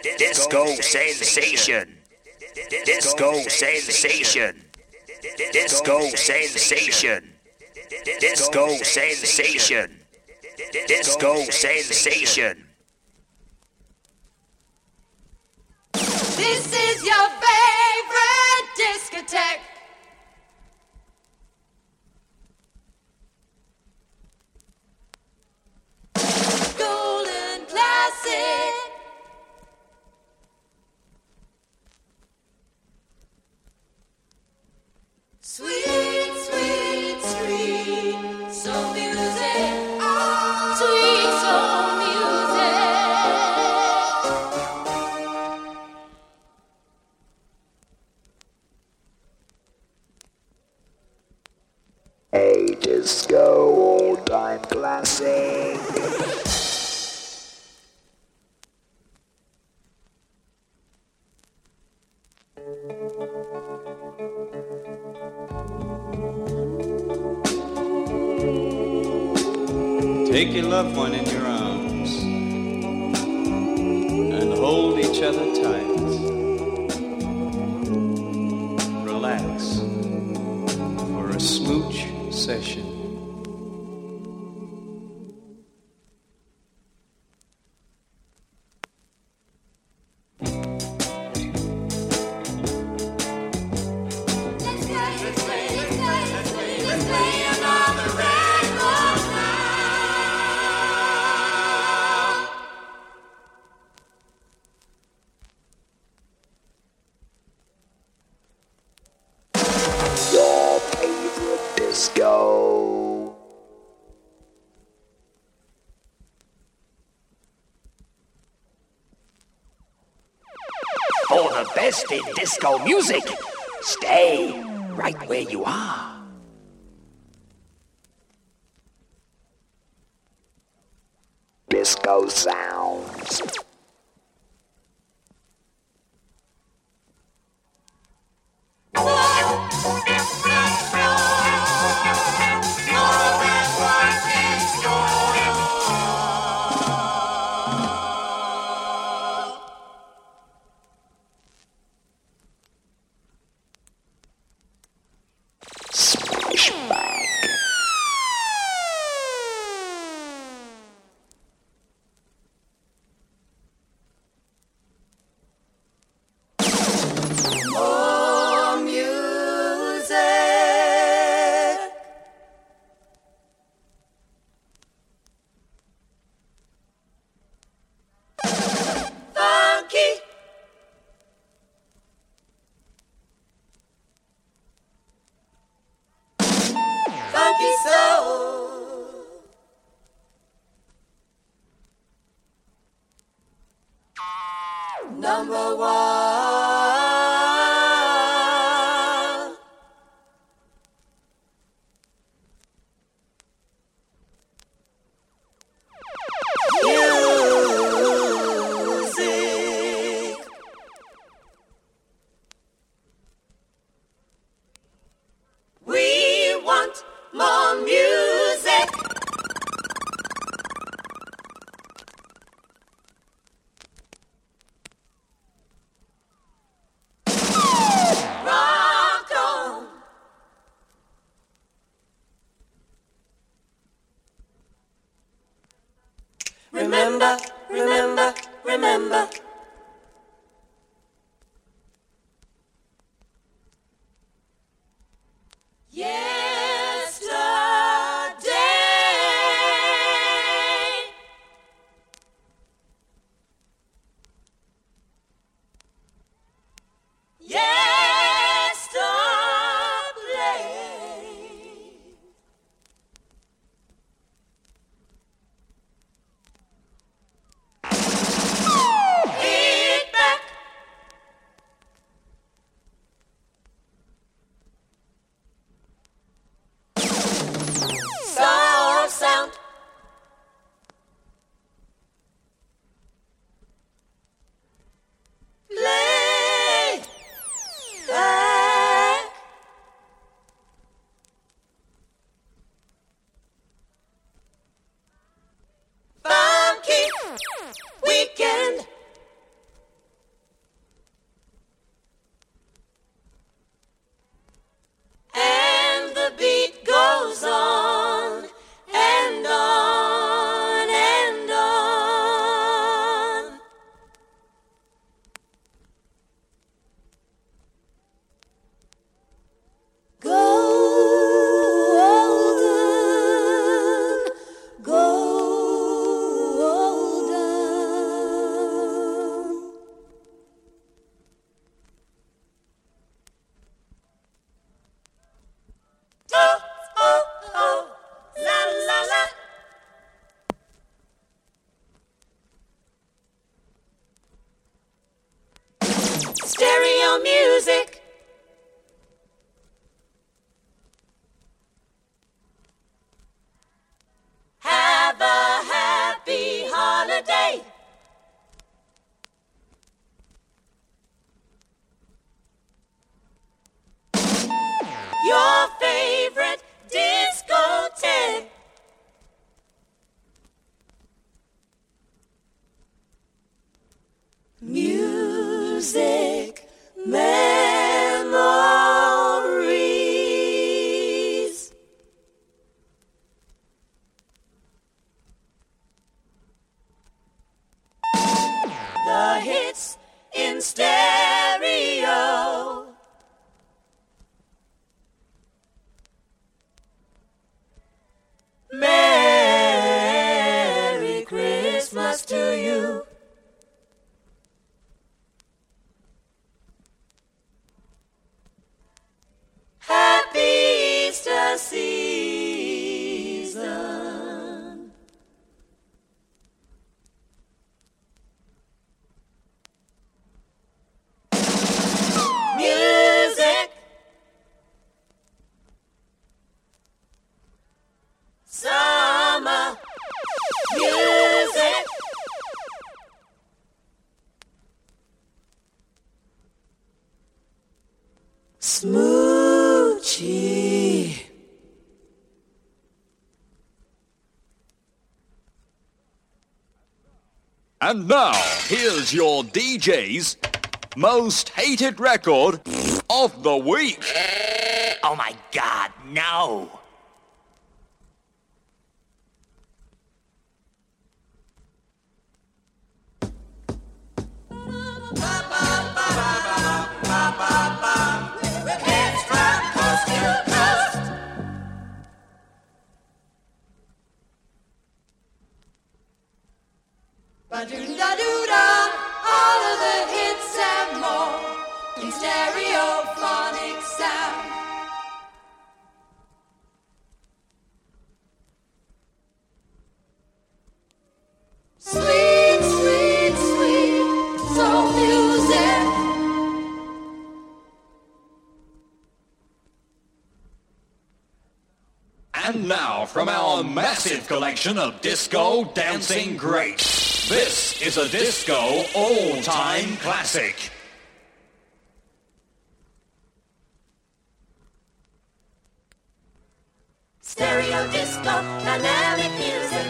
Disco sensation. Disco sensation. Disco sensation. Disco sensation. Disco sensation. This is your favorite discotheque. Golden classic. Sweet, sweet, sweet soul music. Sweet soul music. A disco all-time classic. Take your loved one in your arms and hold each other tight. Relax for a smooch session. Your favorite disco. For the best in disco music, stay right where you are. Disco sounds. Splashback. More music. Funky. Funky soul. Number one. Music. We want more music. Rock on. Remember, remember, remember. Yesterday. Yesterday. the season. Music, summer, music, Smoochie. And now, here's your DJ's most hated record of the week. Oh my God, no! Ba-doo-da-doo-da, all of the hits and more in stereophonic sound. Sweet, sweet, sweet soul music. And now, from our massive collection of disco dancing greats, this is a disco all-time classic. Stereo disco, dynamic music.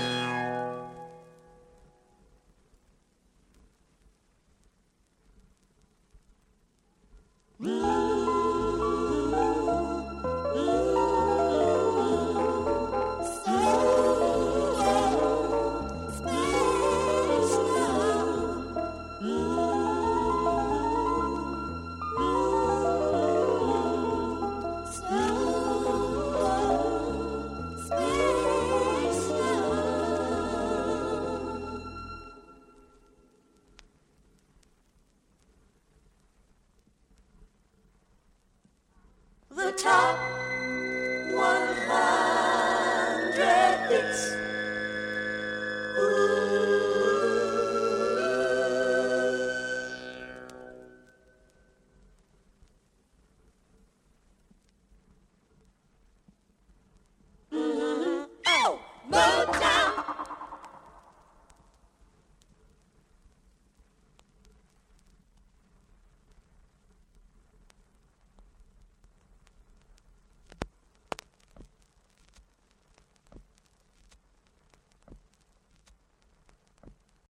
The top 100 hits.